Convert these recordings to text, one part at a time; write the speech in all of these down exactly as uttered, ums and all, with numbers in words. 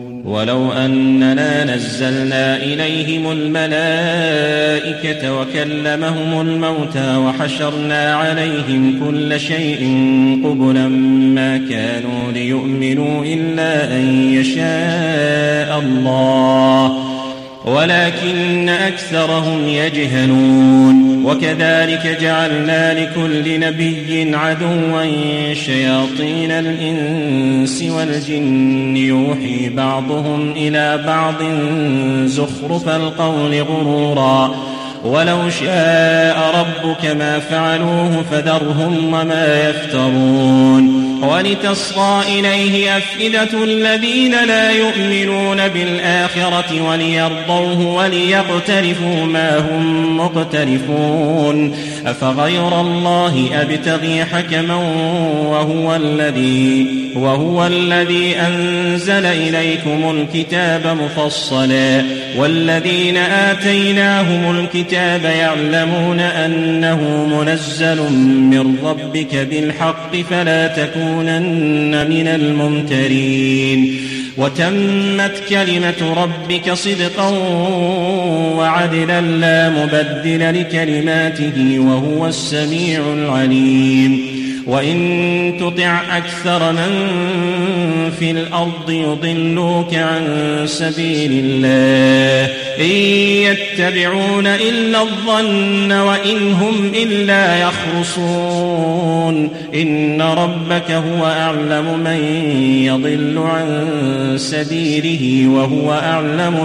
ولو أننا نزلنا إليهم الملائكة وكلمهم الموتى وحشرنا عليهم كل شيء قبلا ما كانوا ليؤمنوا إلا أن يشاء الله ولكن أكثرهم يجهلون. وكذلك جعلنا لكل نبي عدوا شياطين الإنس والجن يوحي بعضهم إلى بعض زخرف القول غرورا ولو شاء ربك ما فعلوه فذرهم وما يفترون. ولتصغى إليه أفئدة الذين لا يؤمنون بالآخرة وليرضوه وليقترفوا ما هم مقترفون. أفغير الله أبتغي حكما وهو الذي وهو الذي أنزل إليكم الكتاب مفصلا والذين آتيناهم الكتاب يعلمون أنه منزل من ربك بالحق فلا تكونن من الممترين. وتمت كلمة ربك صدقا وعدلا لا مبدل لكلماته وهو السميع العليم. وإن تطع أكثر من في الأرض يضلوك عن سبيل الله إن يتبعون إلا الظن وإن هم إلا يخرصون. إن ربك هو أعلم من يضل عن سبيله وهو أعلم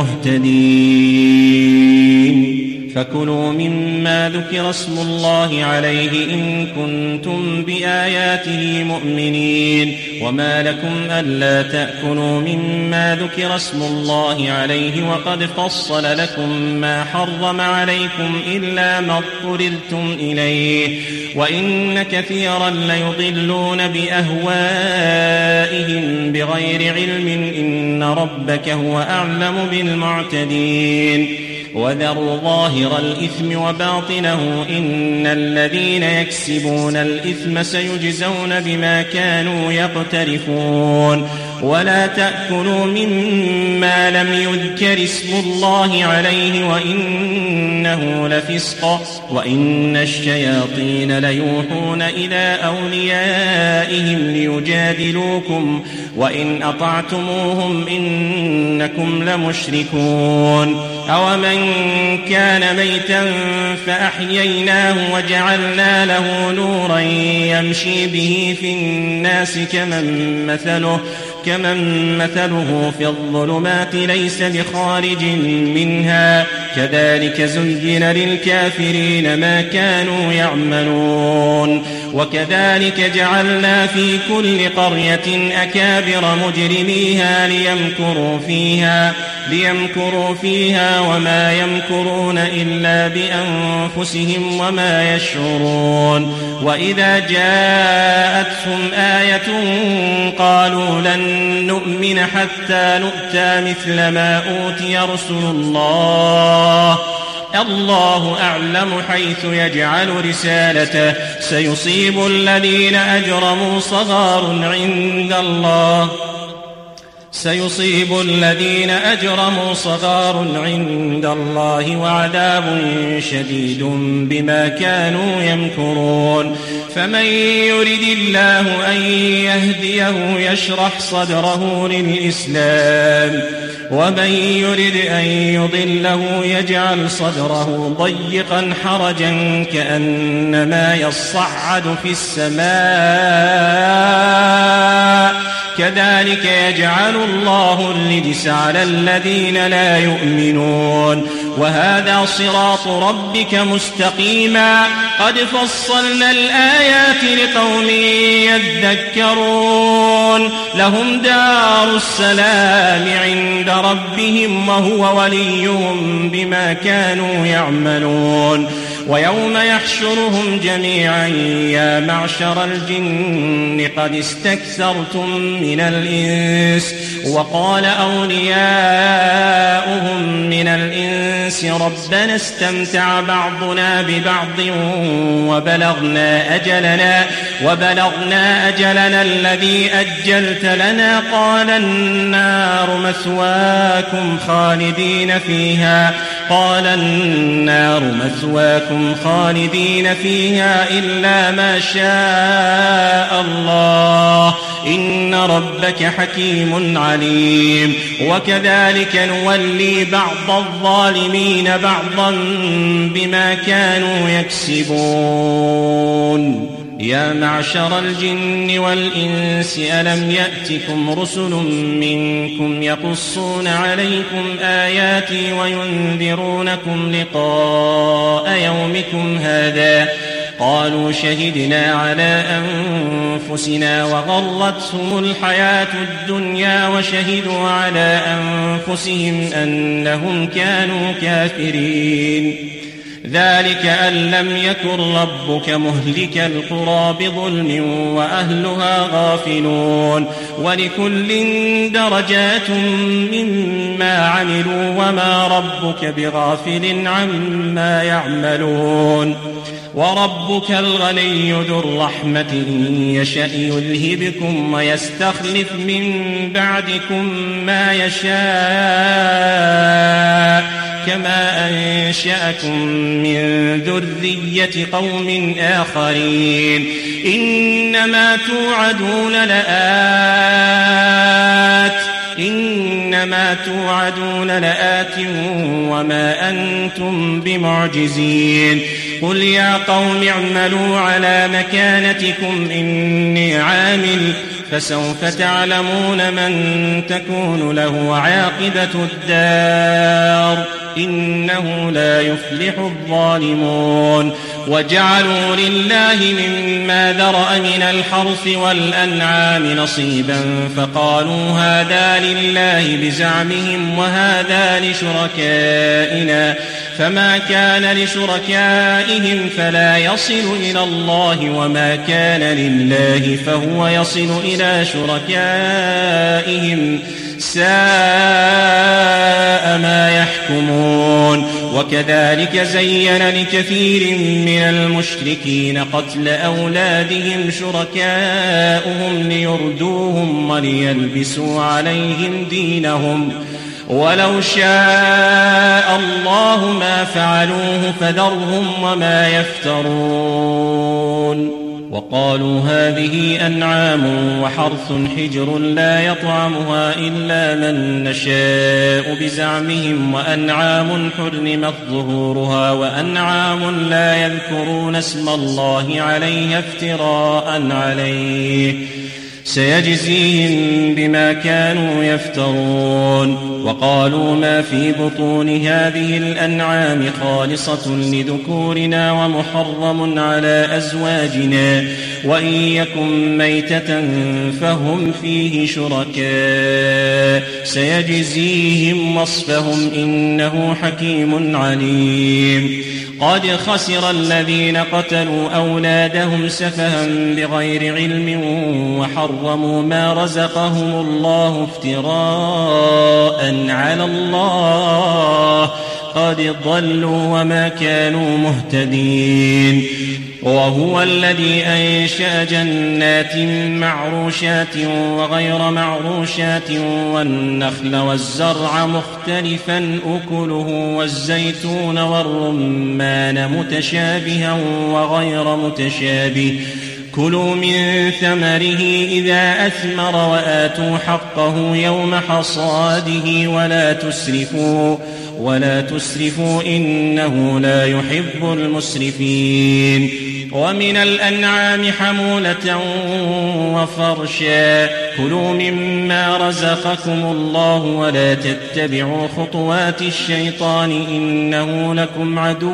بالمهتدين. فكلوا مما ذكر اسم الله عليه إن كنتم بآياته مؤمنين. وما لكم ألا تأكلوا مما ذكر اسم الله عليه وقد فصل لكم ما حرم عليكم إلا ما اضطررتم إليه وإن كثيرا ليضلون بأهوائهم بغير علم. إن ربك هو أعلم بالمعتدين. وذروا ظاهر الإثم وباطنه إن الذين يكسبون الإثم سيجزون بما كانوا يقترفون. ولا تأكلوا مما لم يذكر اسم الله عليه وإنه لفسق وإن الشياطين ليوحون إلى أوليائهم ليجادلوكم وإن أطعتموهم إنكم لمشركون. أومن كان ميتا فأحييناه وجعلنا له نورا يمشي به في الناس كمن مثله كمن مثله في الظلمات ليس بخارج منها كذلك زين للكافرين ما كانوا يعملون. وكذلك جعلنا في كل قرية أكابر مجرميها ليمكروا فيها ليمكروا فيها وما يمكرون إلا بأنفسهم وما يشعرون. وإذا جاءتهم آية قالوا لن نؤمن حتى نؤتى مثل ما أوتي رسل الله الله أعلم حيث يجعل رسالته سيصيب الذين أجرموا صغار عند الله سيصيب الذين أجرموا صغار عند الله وعذاب شديد بما كانوا يمكرون. فمن يرد الله أن يهديه يشرح صدره للإسلام ومن يرد أن يضله يجعل صدره ضيقا حرجا كأنما يصعد في السماء كذلك يجعل الله الرجس على الذين لا يؤمنون. وهذا صراط ربك مستقيما قد فصلنا الآيات لقوم يذكرون. لهم دار السلام عند ربهم وهو وليهم بما كانوا يعملون. ويوم يحشرهم جميعا يا معشر الجن قد استكثرتم من الإنس وقال أولياؤهم من الإنس ربنا استمتع بعضنا ببعض وبلغنا أجلنا, وبلغنا أجلنا الذي أجلت لنا قال النار مثواكم خالدين فيها قال النار مثواكم خالدين فيها إلا ما شاء الله إن ربك حكيم عليم. وكذلك نولي بعض الظالمين بعضا بما كانوا يكسبون. يا معشر الجن والإنس ألم يأتكم رسل منكم يقصون عليكم آياتي وينذرونكم لقاء يومكم هذا قالوا شهدنا على أنفسنا وغرتهم الحياة الدنيا وشهدوا على أنفسهم أنهم كانوا كافرين. ذلك أن لم يكن ربك مهلك القرى بظلم وأهلها غافلون ولكل درجات مما عملوا وما ربك بغافل عما يعملون. وربك الغني ذو الرحمة إن يشأ يذهبكم ويستخلف من بعدكم ما يشاء كما أنشأكم من ذرية قوم آخرين إنما توعدون لآت إنما توعدون لآت وما أنتم بمعجزين. قل يا قوم اعملوا على مكانتكم إني عامل فسوف تعلمون من تكون له عاقبة الدار إنه لا يفلح الظالمون. وجعلوا لله مما ذرأ من الحرث والأنعام نصيبا فقالوا هذا لله بزعمهم وهذا لشركائنا فما كان لشركائهم فلا يصل إلى الله وما كان لله فهو يصل إلى شركائهم ساء ما يحكمون. وكذلك زين لكثير من المشركين قتل أولادهم شركاؤهم ليردوهم وليلبسوا عليهم دينهم ولو شاء الله ما فعلوه فذرهم وما يفترون. وقالوا هذه أنعام وحرث حجر لا يطعمها إلا من نشاء بزعمهم وأنعام حرمت ظهورها وأنعام لا يذكرون اسم الله عليها افتراء عليه سيجزيهم بما كانوا يفترون. وقالوا ما في بطون هذه الأنعام خالصة لذكورنا ومحرم على أزواجنا وإن يكن ميتة فهم فيه شركاء سيجزيهم وصفهم إنه حكيم عليم. قد خسر الذين قتلوا أولادهم سفها بغير علم وحرموا ما رزقهم الله افتراء على الله قد ضلوا وما كانوا مهتدين. وهو الذي أنشأ جنات معروشات وغير معروشات والنخل والزرع مختلفا أكله والزيتون والرمان متشابها وغير متشابه كلوا من ثمره إذا أثمر وآتوا حقه يوم حصاده ولا تسرفوا ولا تسرفوا إنه لا يحب المسرفين. ومن الأنعام حمولة وفرشا كلوا مما رزقكم الله ولا تتبعوا خطوات الشيطان إنه لكم عدو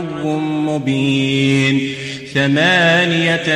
مبين. ثمانية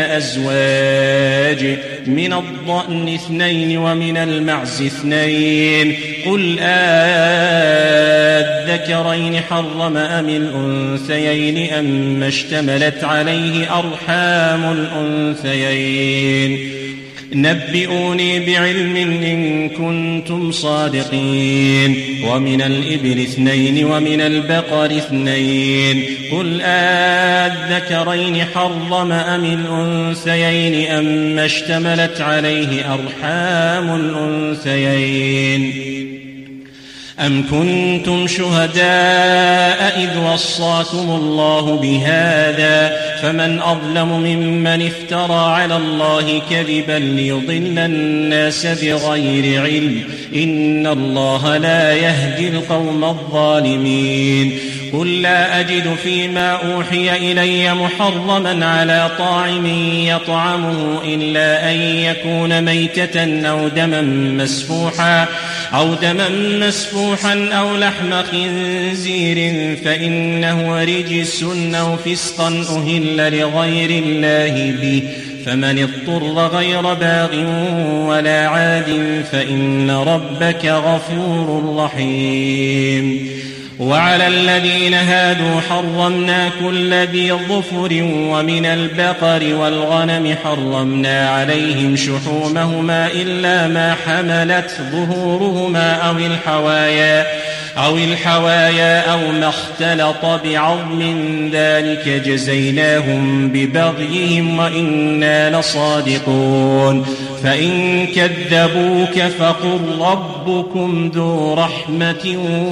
أزواج من الضأن اثنين ومن المعز اثنين قل آذكرين الذكرين حرم أم الأنثيين أم اشتملت عليه أرحام الأنثيين نبئوني بعلم إن كنتم صادقين ومن الإبل اثنين ومن البقر اثنين قل الذكرين حرم أم الأنثيين أم اشتملت عليه أرحام الأنثيين أم كنتم شهداء إذ وصاكم الله بهذا فمن أظلم ممن افترى على الله كذبا ليضل الناس بغير علم إن الله لا يهدي القوم الظالمين قل لا أجد فيما أوحي إلي محرما على طاعم يطعمه إلا أن يكون ميتة أو دما مسفوحا أو دما مسفوحا أو لحم خنزير فإنه رجس أو فسقا أهل لغير الله به فمن اضطر غير باغ ولا عاد فإن ربك غفور رحيم وعلى الذين هادوا حرمنا كل ذي ظفر ومن البقر والغنم حرمنا عليهم شحومهما إلا ما حملت ظهورهما أو الحوايا أو الحوايا أو ما اختلط بعظم ذلك جزيناهم ببغيهم وإنا لصادقون فإن كذبوك فقل ربكم ذو رحمة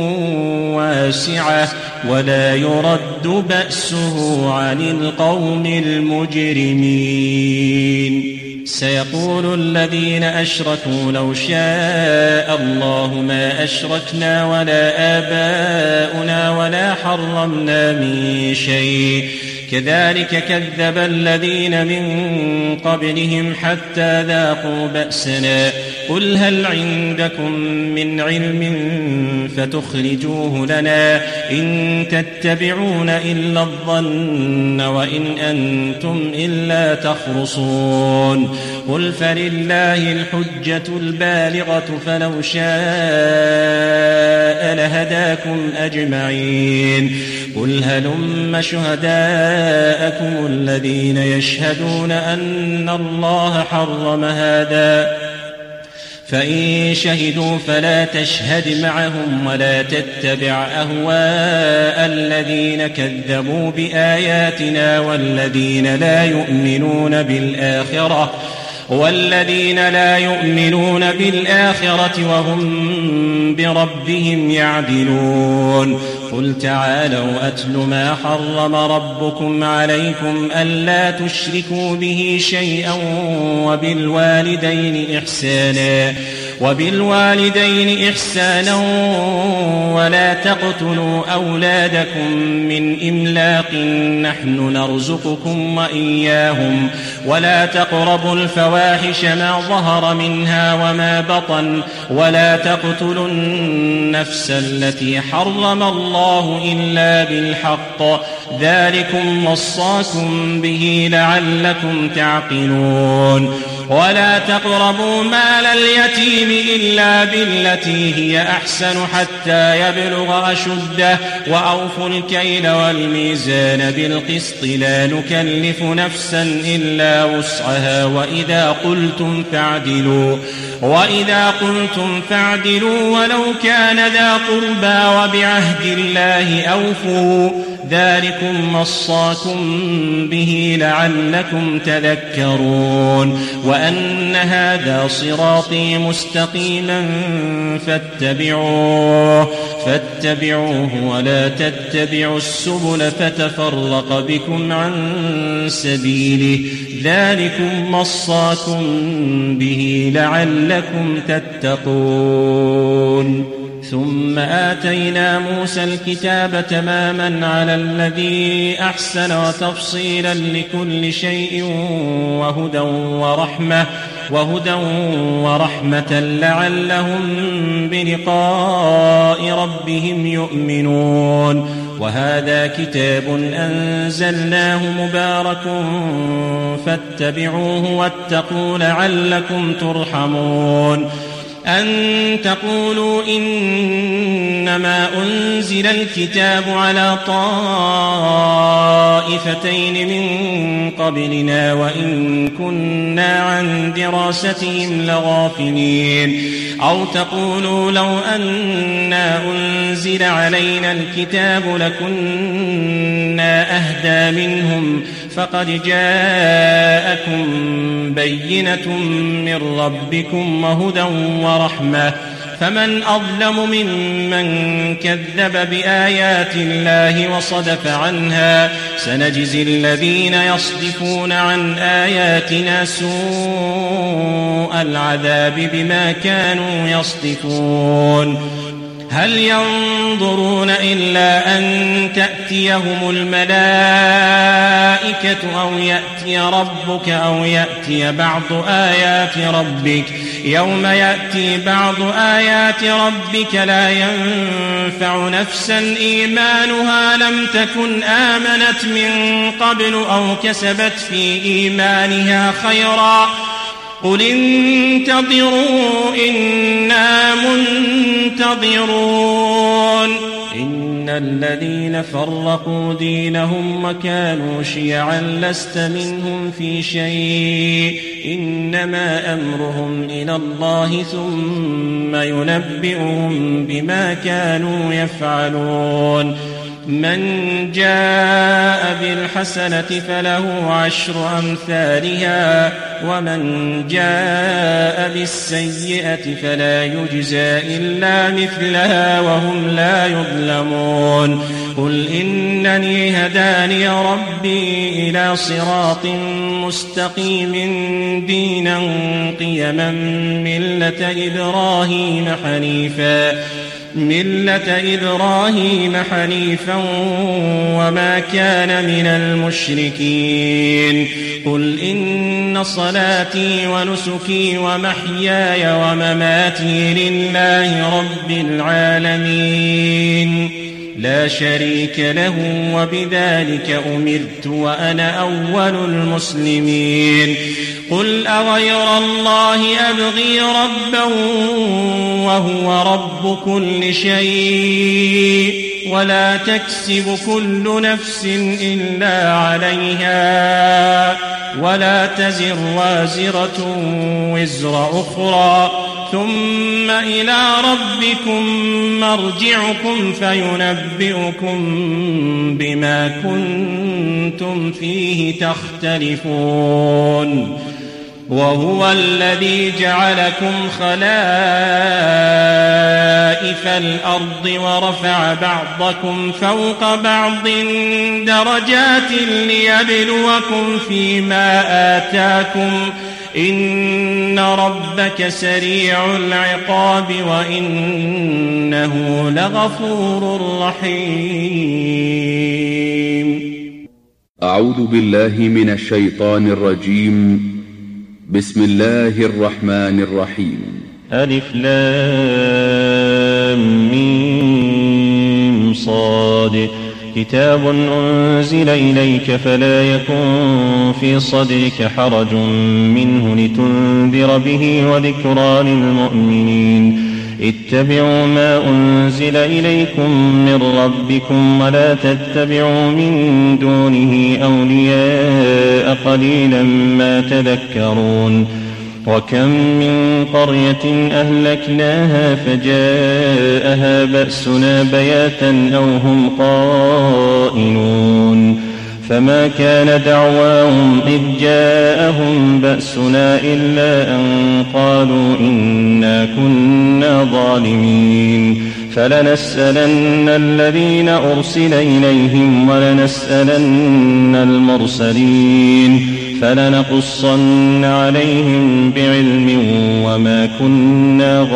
واسعة ولا يرد بأسه عن القوم المجرمين سيقول الذين أشركوا لو شاء الله ما أشركنا ولا آباؤنا ولا حرمنا من شيء كذلك كذب الذين من قبلهم حتى ذاقوا بأسنا قل هل عندكم من علم فتخرجوه لنا إن تتبعون إلا الظن وإن أنتم إلا تخرصون قل فلله الحجة البالغة فلو شاء لهداكم أجمعين قل هلم شهداءكم الذين يشهدون أن الله حرم هذا فإن شهدوا فلا تشهد معهم ولا تتبع أهواء الذين كذبوا بآياتنا والذين لا يؤمنون بالآخرة والذين لا يؤمنون بالآخرة وهم بربهم يعدلون قل تعالوا أتل ما حرم ربكم عليكم ألا تشركوا به شيئا وبالوالدين إحسانا وبالوالدين إحسانا ولا تقتلوا أولادكم من إملاق نحن نرزقكم وإياهم ولا تقربوا الفواحش ما ظهر منها وما بطن ولا تقتلوا النفس التي حرم الله إلا بالحق ذلكم وصاكم به لعلكم تعقلون ولا تقربوا مال اليتيم إلا بالتي هي أحسن حتى يبلغ أشده وأوفوا الكيل والميزان بالقسط لا نكلف نفسا إلا وسعها وإذا قلتم فاعدلوا وإذا قلتم فاعدلوا ولو كان ذا قربى وبعهد الله أوفوا ذلكم وصاكم به لعلكم تذكرون وأن هذا صراطي مستقيما فاتبعوه فاتبعوه ولا تتبعوا السبل فتفرق بكم عن سبيله ذلكم وصاكم به لعلكم تتقون ثم آتينا موسى الكتاب تماما على الذي أحسن وتفصيلا لكل شيء وهدى ورحمة وهدى ورحمة لعلهم بلقاء ربهم يؤمنون وهذا كتاب أنزلناه مبارك فاتبعوه واتقوا لعلكم ترحمون أن تقولوا إنما أنزل الكتاب على طائفتين من قبلنا وإن كنا عن دراستهم لغافلين أو تقولوا لو أنا أنزل علينا الكتاب لكنا أهدى منهم فقد جاءكم بينة من ربكم وهدى ورحمة فمن أظلم ممن كذب بآيات الله وصدف عنها سنجزي الذين يصدفون عن آياتنا سوء العذاب بما كانوا يصدفون هل ينظرون إلا أن تأتيهم الملائكة أو يأتي ربك أو يأتي بعض آيات ربك يوم يأتي بعض آيات ربك لا ينفع نفسا إيمانها لم تكن آمنت من قبل أو كسبت في إيمانها خيرا قل انتظروا إنا منتظرون إن الذين فرقوا دينهم وكانوا شيعا لست منهم في شيء إنما أمرهم إلى الله ثم ينبئهم بما كانوا يفعلون من جاء بالحسنة فله عشر أمثالها ومن جاء بالسيئة فلا يجزى إلا مثلها وهم لا يظلمون قل إنني هداني ربي إلى صراط مستقيم دينا قيما ملة إبراهيم حنيفا ملة إبراهيم حنيفا وما كان من المشركين قل إن صلاتي ونسكي ومحياي ومماتي لله رب العالمين لا شريك له وبذلك أمرت وأنا أول المسلمين قل أغير الله أبغي ربا وهو رب كل شيء ولا تكسب كل نفس إلا عليها ولا تزر وازرة وزر أخرى ثم إلى ربكم مرجعكم فينبئكم بما كنتم فيه تختلفون وهو الذي جعلكم خلائف الأرض ورفع بعضكم فوق بعض درجات ليبلوكم فيما آتاكم إن ربك سريع العقاب وإنه لغفور رحيم. أعوذ بالله من الشيطان الرجيم. بسم الله الرحمن الرحيم. ألف لام ميم صاد كتاب أنزل إليك فلا يكن في صدرك حرج منه لتنذر به وذكرى للمؤمنين اتبعوا ما أنزل إليكم من ربكم ولا تتبعوا من دونه أولياء قليلا ما تذكرون وكم من قرية أهلكناها فجاءها بأسنا بياتا أو هم قائلون فما كان دعواهم إذ جاءهم بأسنا إلا أن قالوا إنا كنا ظالمين فلنسألن الذين أرسل إليهم ولنسألن المرسلين فلنقصن عليهم بعلم وما كنا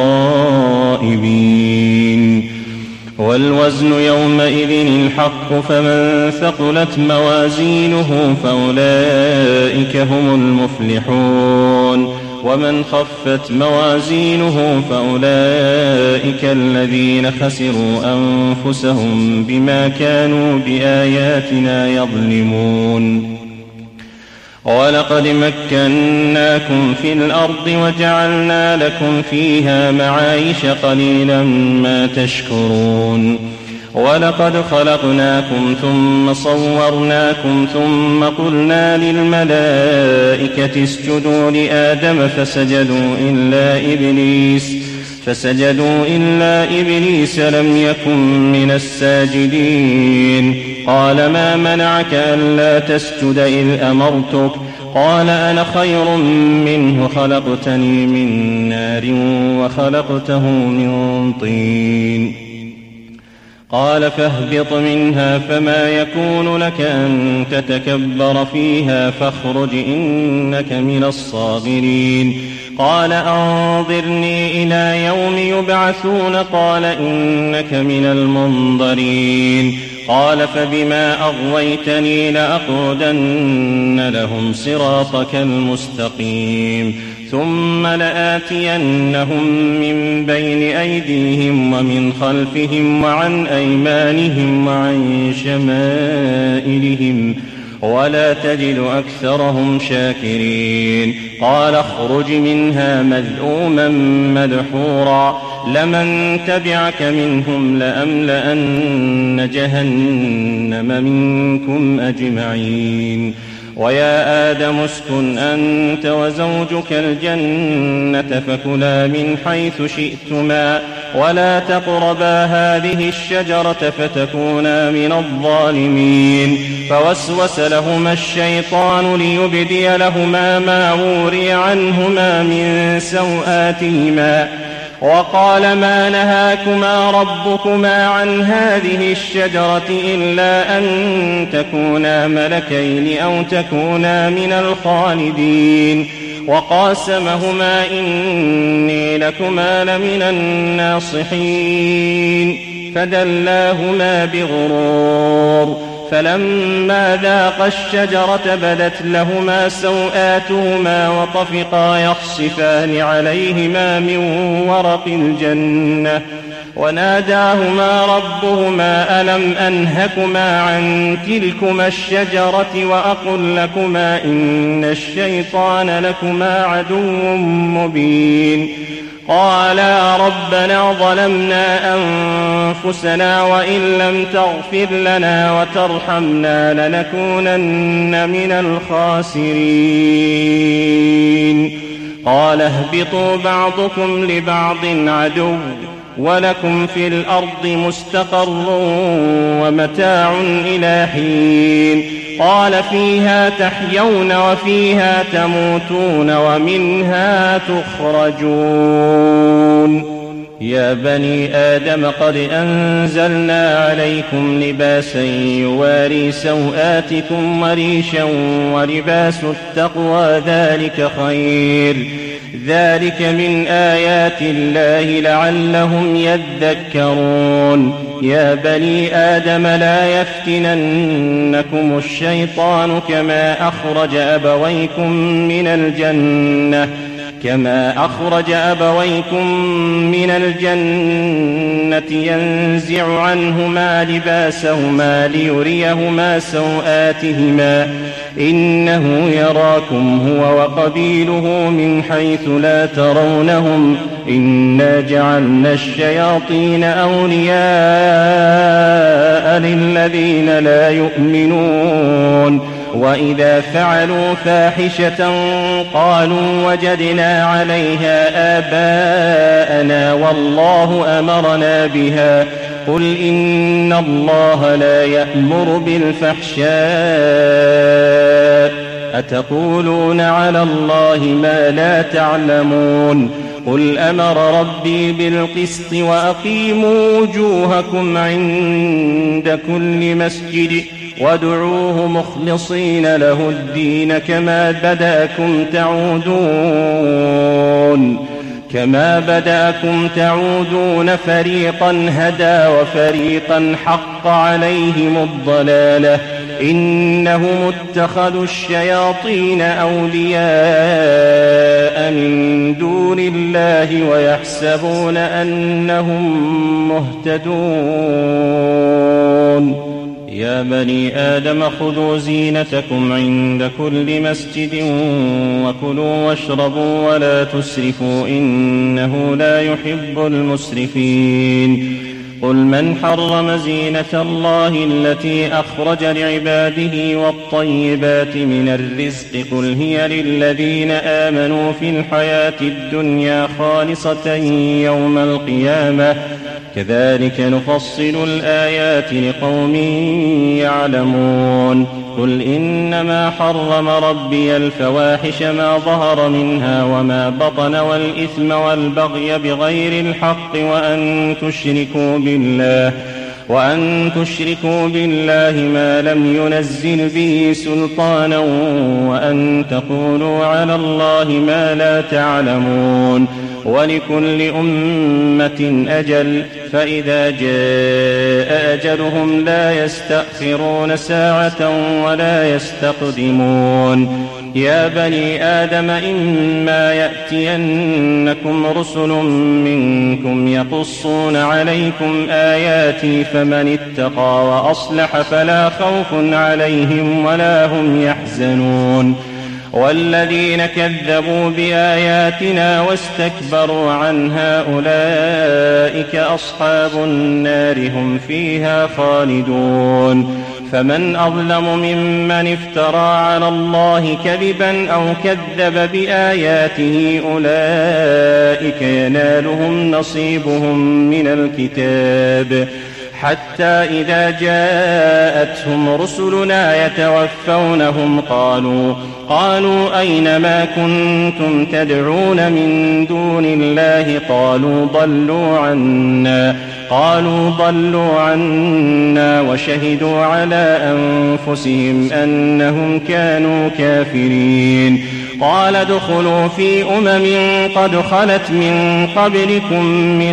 غائبين والوزن يومئذ الحق فمن ثقلت موازينه فأولئك هم المفلحون ومن خفت موازينه فأولئك الذين خسروا أنفسهم بما كانوا بآياتنا يظلمون ولقد مكناكم في الأرض وجعلنا لكم فيها معايش قليلا ما تشكرون ولقد خلقناكم ثم صورناكم ثم قلنا للملائكة اسجدوا لآدم فسجدوا إلا إبليس فسجدوا إلا إبليس لم يكن من الساجدين قال ما منعك ألا تسجد إذ أمرتك قال أنا خير منه خلقتني من نار وخلقته من طين قال فاهبط منها فما يكون لك أن تتكبر فيها فاخرج إنك من الصاغرين قال أنظرني إلى يوم يبعثون قال إنك من المنظرين قال فبما أغويتني لأقعدن لهم صراطك المستقيم ثم لآتينهم من بين أيديهم ومن خلفهم وعن أيمانهم وعن شمائلهم ولا تجد أكثرهم شاكرين قال اخرج منها مذءوما مدحورا لمن تبعك منهم لأملأن جهنم منكم أجمعين ويا آدم اسكن أنت وزوجك الجنة فكلا من حيث شئتما ولا تقربا هذه الشجرة فتكونا من الظالمين فوسوس لهما الشيطان ليبدي لهما ما وري عنهما من سوآتهما وقال ما نهاكما ربكما عن هذه الشجرة إلا أن تكونا ملكين أو تكونا من الخالدين وقاسمهما إني لكما لمن الناصحين فدلاهما بغرور فلما ذاقا الشجرة بدت لهما سوآتهما وطفقا يخصفان عليهما من ورق الجنة وناداهما ربهما ألم أنهكما عن تلكما الشجرة وأقل لكما إن الشيطان لكما عدو مبين قالا ربنا ظلمنا أنفسنا وإن لم تغفر لنا وترحمنا لنكونن من الخاسرين قال اهبطوا بعضكم لبعض عدو ولكم في الأرض مستقر ومتاع إلى حين قال فيها تحيون وفيها تموتون ومنها تخرجون يا بني آدم قد أنزلنا عليكم لباسا يواري سوآتكم وريشا ولباس التقوى ذلك خير ذلك من آيات الله لعلهم يذكرون يا بني آدم لا يفتننكم الشيطان كما أخرج أبويكم من الجنة كما أخرج أبويكم من الجنة ينزع عنهما لباسهما ليريهما سوآتهما إنه يراكم هو وقبيله من حيث لا ترونهم إنا جعلنا الشياطين أولياء للذين لا يؤمنون وإذا فعلوا فاحشة قالوا وجدنا عليها آباءنا والله أمرنا بها قل إن الله لا يأمر بالفحشاء أتقولون على الله ما لا تعلمون قل أمر ربي بالقسط وأقيموا وجوهكم عند كل مسجد وادعوه مخلصين له الدين كما بدأكم تعودون كما بدأكم تعودون فريقا هدى وفريقا حق عليهم الضلالة إنهم اتخذوا الشياطين أولياء من دون الله ويحسبون أنهم مهتدون يا بني آدم خذوا زينتكم عند كل مسجد وكلوا واشربوا ولا تسرفوا إنه لا يحب المسرفين قل من حرم زينة الله التي أخرج لعباده والطيبات من الرزق قل هي للذين آمنوا في الحياة الدنيا خالصة يوم القيامة كذلك نفصل الآيات لقوم يعلمون قل إنما حرم ربي الفواحش ما ظهر منها وما بطن والإثم والبغي بغير الحق وأن تشركوا بالله وأن تشركوا بالله ما لم ينزل به سلطانا وأن تقولوا على الله ما لا تعلمون ولكل أمة أجل فإذا جاء أجلهم لا يستأخرون ساعة ولا يستقدمون يا بني آدم إما يأتينكم رسل منكم يقصون عليكم آياتي فمن اتقى وأصلح فلا خوف عليهم ولا هم يحزنون والذين كذبوا بآياتنا واستكبروا عنها أولئك أصحاب النار هم فيها خالدون فمن أظلم ممن افترى على الله كذبا أو كذب بآياته أولئك ينالهم نصيبهم من الكتاب حتى إذا جاءتهم رسلنا يتوفونهم قالوا قالوا أين ما كنتم تدعون من دون الله قالوا ضلوا عنا قالوا ضلوا عنا وشهدوا على أنفسهم أنهم كانوا كافرين قال ادخلوا في أمم قد خلت من قبلكم من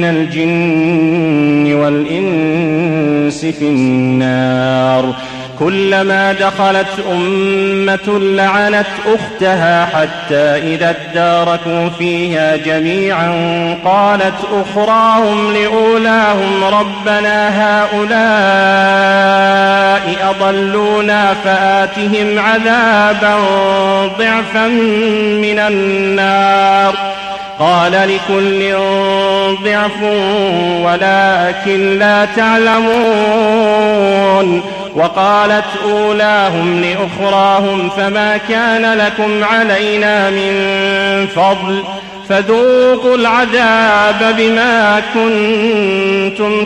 الجن والإنس في النار كلما دخلت أمة لعنت أختها حتى إذا اداركوا فيها جميعا قالت أخراهم لأولاهم ربنا هؤلاء أضلونا فآتهم عذابا ضعفا من النار قال لكل ضعف ولكن لا تعلمون وقالت أولاهم لأخراهم فما كان لكم علينا من فضل فذوقوا العذاب بما كنتم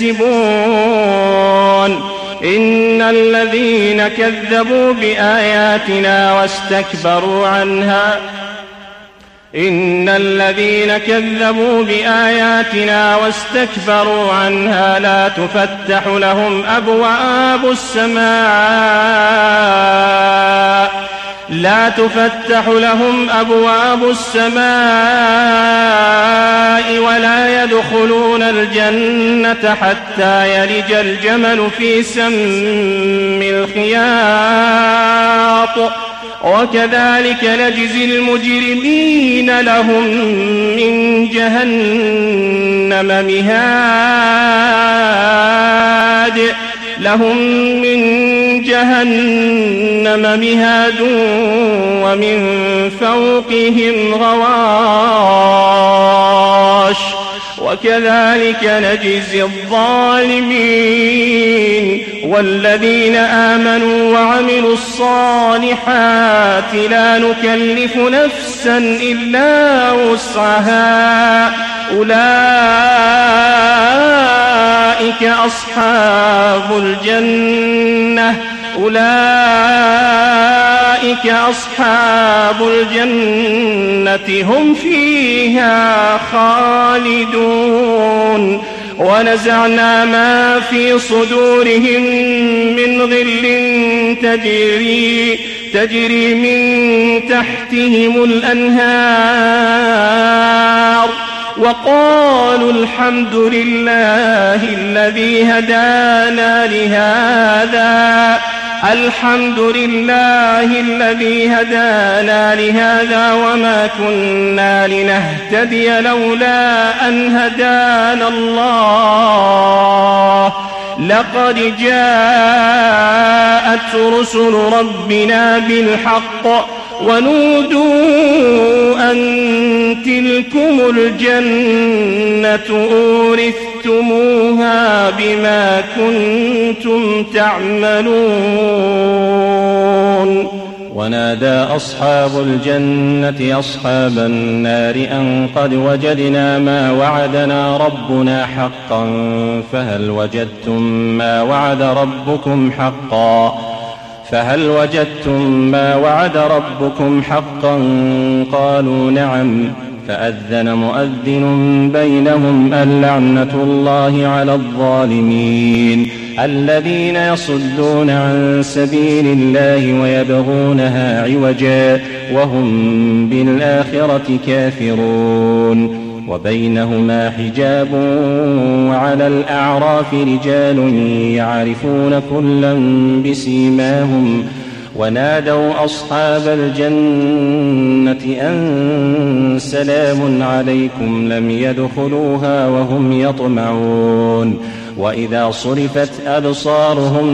تكسبون إن الذين كذبوا بآياتنا واستكبروا عنها إن الذين كذبوا بآياتنا واستكبروا عنها لا تفتح لهم أبواب السماء لا تفتح لهم أبواب السماء ولا يدخلون الجنة حتى يلج الجمل في سم الخياط وكذلك نجزي المجرمين لهم من جهنم مهاد لهم من جهنم مهاد ومن فوقهم غواش وكذلك نجزي الظالمين والذين آمنوا وعملوا الصالحات لا نكلف نفسا إلا وسعها أولئك أصحاب الجنة أولئك أصحاب الجنة هم فيها خالدون ونزعنا ما في صدورهم من غل تجري تجري من تحتهم الأنهار وقالوا الحمد لله الذي هدانا لهذا الحمد لله الذي هدانا لهذا وما كنا لنهتدي لولا أن هدانا الله لقد جاءت رسل ربنا بالحق ونودوا أن تلكم الجنة أورثتموها بما كنتم تعملون. ونادى أصحاب الجنة أصحاب النار أن قد وجدنا ما وعدنا ربنا حقا فهل وجدتم ما وعد ربكم حقا فهل وجدتم ما وعد ربكم حقا قالوا نعم. فأذن مؤذن بينهم اللعنة الله على الظالمين الذين يصدون عن سبيل الله ويبغونها عوجا وهم بالآخرة كافرون. وبينهما حجاب وعلى الأعراف رجال يعرفون كلا بسيماهم ونادوا أصحاب الجنة أن سلام عليكم لم يدخلوها وهم يطمعون. وإذا صرفت أبصارهم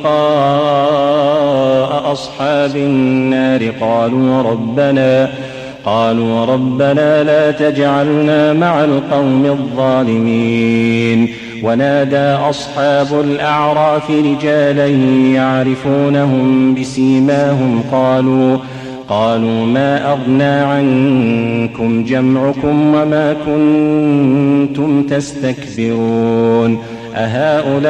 تلقاء أصحاب النار قالوا ربنا قالوا ربنا لا تجعلنا مع القوم الظالمين. ونادى أصحاب الأعراف رجالا يعرفونهم بسيماهم قالوا قالوا ما أغنى عنكم جمعكم وما كنتم تستكبرون أهؤلاء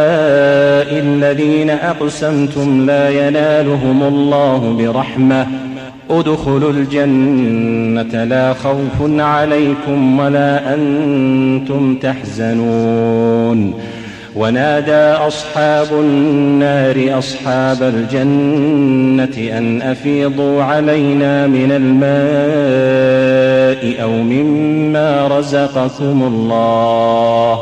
الذين أقسمتم لا ينالهم الله برحمة ادخلوا الجنة لا خوف عليكم ولا أنتم تحزنون. ونادى أصحاب النار أصحاب الجنة أن أفيضوا علينا من الماء أو مما رزقكم الله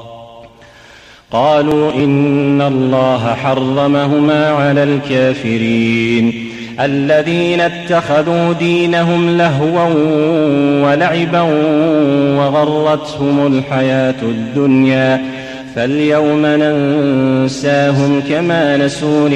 قالوا إن الله حرمهما على الكافرين الذين اتخذوا دينهم لهوا ولعبا وغرتهم الحياة الدنيا فاليوم ننساهم كما نسوا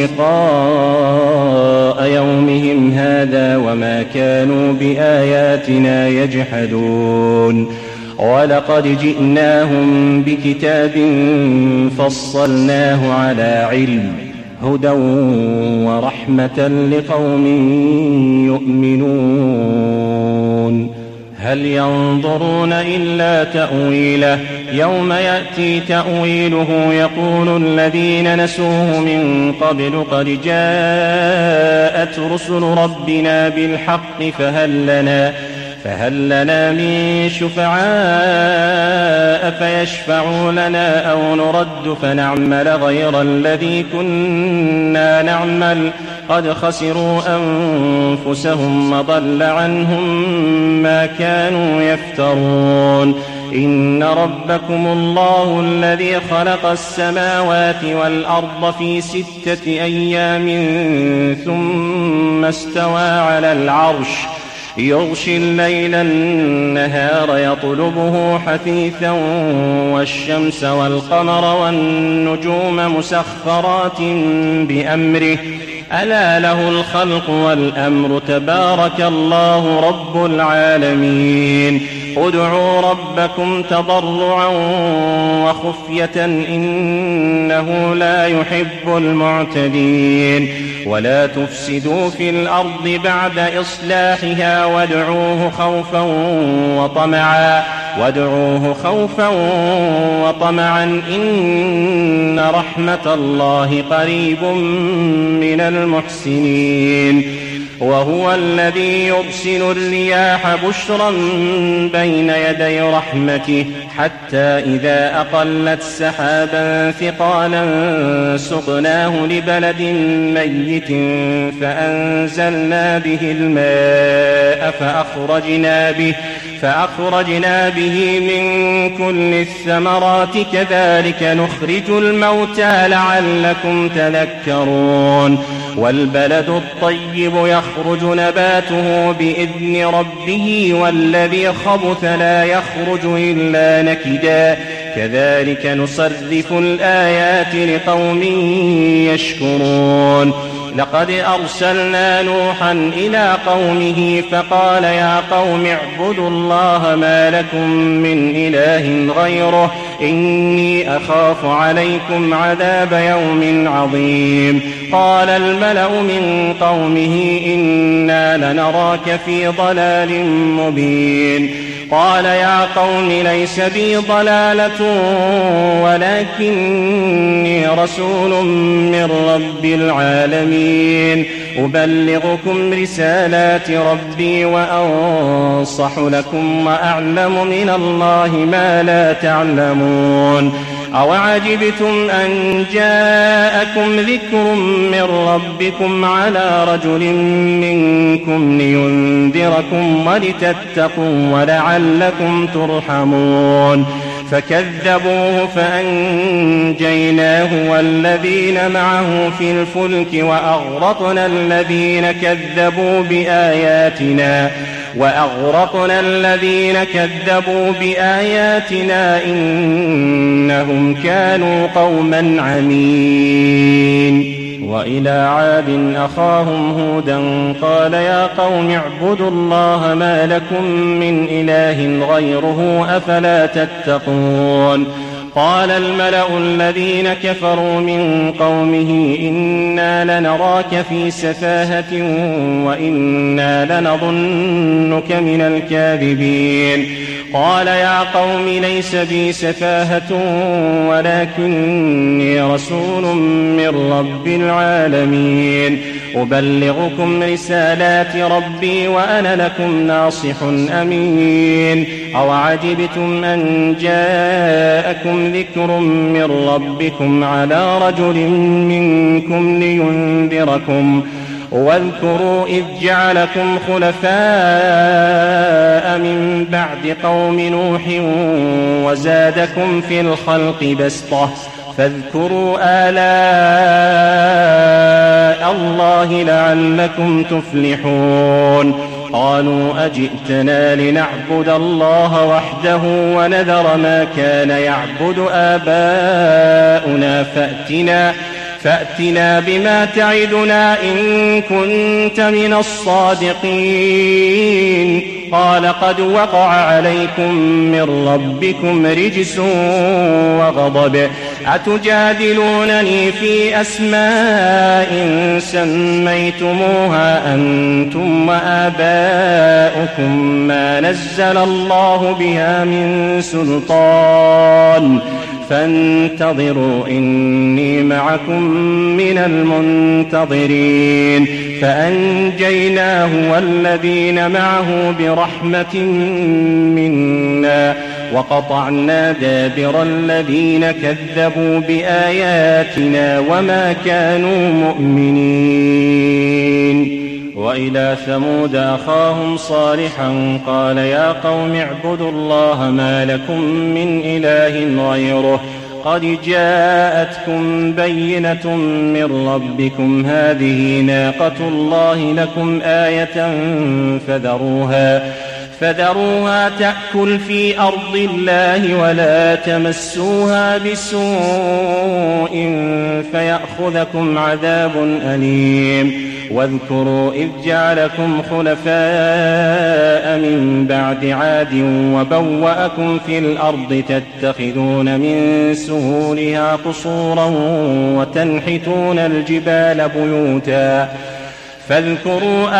لقاء يومهم هذا وما كانوا بآياتنا يجحدون. ولقد جئناهم بكتاب فصلناه على علم هدى ورحمة لقوم يؤمنون. هل ينظرون إلا تأويله يوم يأتي تأويله يقول الذين نسوه من قبل قد جاءت رسل ربنا بالحق فهل لنا فهل لنا من شفعاء فيشفعوا لنا أو نرد فنعمل غير الذي كنا نعمل قد خسروا أنفسهم وضل عنهم ما كانوا يفترون. إن ربكم الله الذي خلق السماوات والأرض في ستة أيام ثم استوى على العرش يغشي الليل النهار يطلبه حثيثا والشمس والقمر والنجوم مسخرات بأمره ألا له الخلق والأمر تبارك الله رب العالمين. ادعوا ربكم تضرعا وخفية إنه لا يحب المعتدين. ولا تفسدوا في الأرض بعد إصلاحها وادعوه خوفا وطمعا وادعوه خوفا وطمعا إن رحمة الله قريب من المحسنين. وهو الذي يرسل الرياح بشرا بين يدي رحمته حتى إذا أقلت سحابا ثقالا سقناه لبلد ميت فأنزلنا به الماء فأخرجنا به فأخرجنا به من كل الثمرات كذلك نخرج الموتى لعلكم تذكرون. والبلد الطيب يخرج نباته بإذن ربه والذي خبث لا يخرج إلا نكدا كذلك نصرف الآيات لقوم يشكرون لقد أرسلنا نوحا إلى قومه فقال يا قوم اعبدوا الله ما لكم من إله غيره إني أخاف عليكم عذاب يوم عظيم قال الملأ من قومه إنا لنراك في ضلال مبين قال يا قوم ليس بي ضلالة ولكني رسول من رب العالمين أبلغكم رسالات ربي وأنصح لكم وأعلم من الله ما لا تعلمون أوعجبتم أن جاءكم ذكر من ربكم على رجل منكم لينذركم ولتتقوا ولعلكم ترحمون فكذبوه فأنجيناه والذين معه في الفلك وأغرقنا الذين كذبوا بآياتنا وأغرقنا الذين كذبوا بآياتنا إنهم كانوا قوما عمين وإلى عاد أخاهم هودا قال يا قوم اعبدوا الله ما لكم من إله غيره أفلا تتقون قال الملأ الذين كفروا من قومه إنا لنراك في سفاهة وإنا لنظنك من الكاذبين قال يا قوم ليس بي سفاهة ولكني رسول من رب العالمين أبلغكم رسالات ربي وأنا لكم ناصح أمين أوعجبتم أن جاءكم ذكر من ربكم على رجل منكم لينذركم واذكروا إذ جعلكم خلفاء من بعد قوم نوح وزادكم في الخلق بسطة فاذكروا آلاء الله لعلكم تفلحون قالوا أجئتنا لنعبد الله وحده ونذر ما كان يعبد آباؤنا فأتنا فأتنا بما تعدنا إن كنت من الصادقين قال قد وقع عليكم من ربكم رجس وغضب أتجادلونني في أسماء سميتموها أنتم وآباؤكم ما نزل الله بها من سلطان فانتظروا إني معكم من المنتظرين فأنجيناه والذين معه برحمة منا وقطعنا دابر الذين كذبوا بآياتنا وما كانوا مؤمنين وإلى ثمود أخاهم صالحا قال يا قوم اعبدوا الله ما لكم من إله غيره قد جاءتكم بينة من ربكم هذه ناقة الله لكم آية فذروها فذروها تأكل في أرض الله ولا تمسوها بسوء فيأخذكم عذاب أليم واذكروا إذ جعلكم خلفاء من بعد عاد وبوأكم في الأرض تتخذون من سهولها قصورا وتنحتون الجبال بيوتا فاذكروا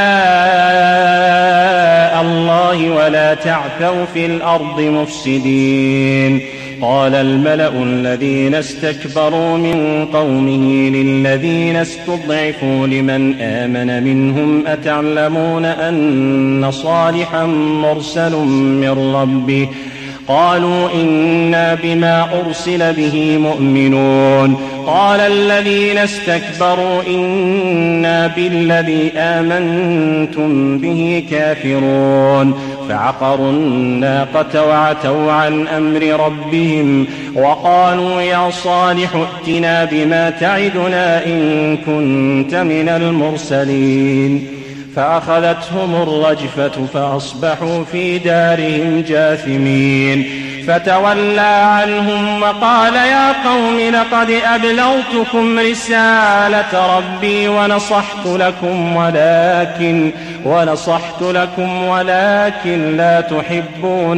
آلاء الله ولا تعثوا في الأرض مفسدين قال الملأ الذين استكبروا من قومه للذين استضعفوا لمن آمن منهم أتعلمون أن صالحا مرسل من ربه قالوا إنا بما أرسل به مؤمنون قال الذين استكبروا إنا بالذي آمنتم به كافرون فعقروا الناقة وعتوا عن أمر ربهم وقالوا يا صالح ائتنا بما تعدنا إن كنت من المرسلين فأخذتهم الرجفة فأصبحوا في دارهم جاثمين فتولى عنهم وقال يا قوم لقد أبلغتكم رسالة ربي ونصحت لكم ولكن ونصحت لكم ولكن لا تحبون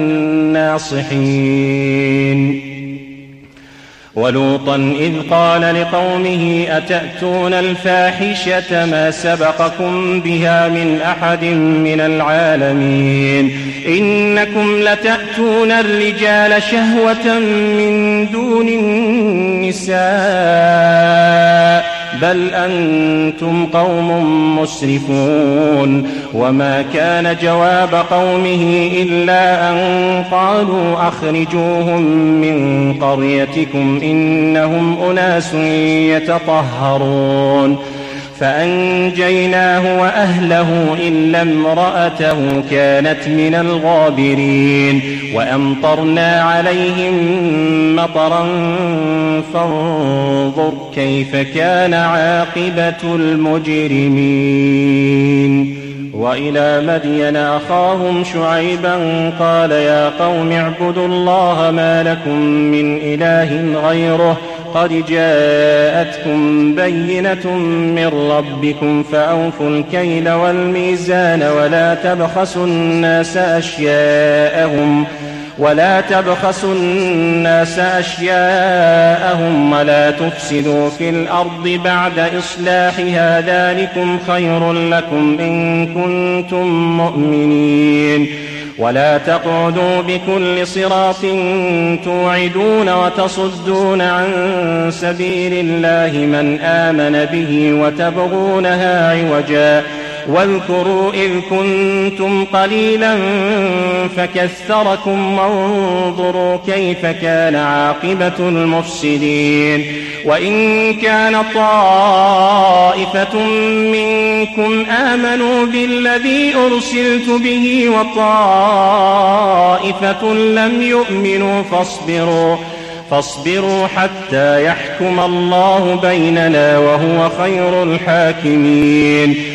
الناصحين. ولوطا إذ قال لقومه أتأتون الفاحشة ما سبقكم بها من أحد من العالمين إنكم لتأتون الرجال شهوة من دون النساء بل أنتم قوم مسرفون. وما كان جواب قومه إلا أن قالوا أخرجوهم من قريتكم إنهم أناس يتطهرون. فأنجيناه وأهله إلا امرأته كانت من الغابرين وأمطرنا عليهم مطرا فانظر كيف كان عاقبة المجرمين. وإلى مدين أخاهم شعيبا قال يا قوم اعبدوا الله ما لكم من إله غيره قد جاءتكم بينة من ربكم فأوفوا الكيل والميزان ولا تبخسوا الناس أشياءهم ولا تبخسوا الناس أشياءهم ولا تفسدوا في الأرض بعد إصلاحها ذلكم خير لكم إن كنتم مؤمنين. ولا تقعدوا بكل صراط توعدون وتصدون عن سبيل الله من آمن به وتبغونها عوجا واذكروا إذ كنتم قليلا فكثركم وانظروا كيف كان عاقبة المفسدين. وإن كان طائفة منكم آمنوا بالذي أرسلت به وطائفة لم يؤمنوا فاصبروا فاصبروا حتى يحكم الله بيننا وهو خير الحاكمين.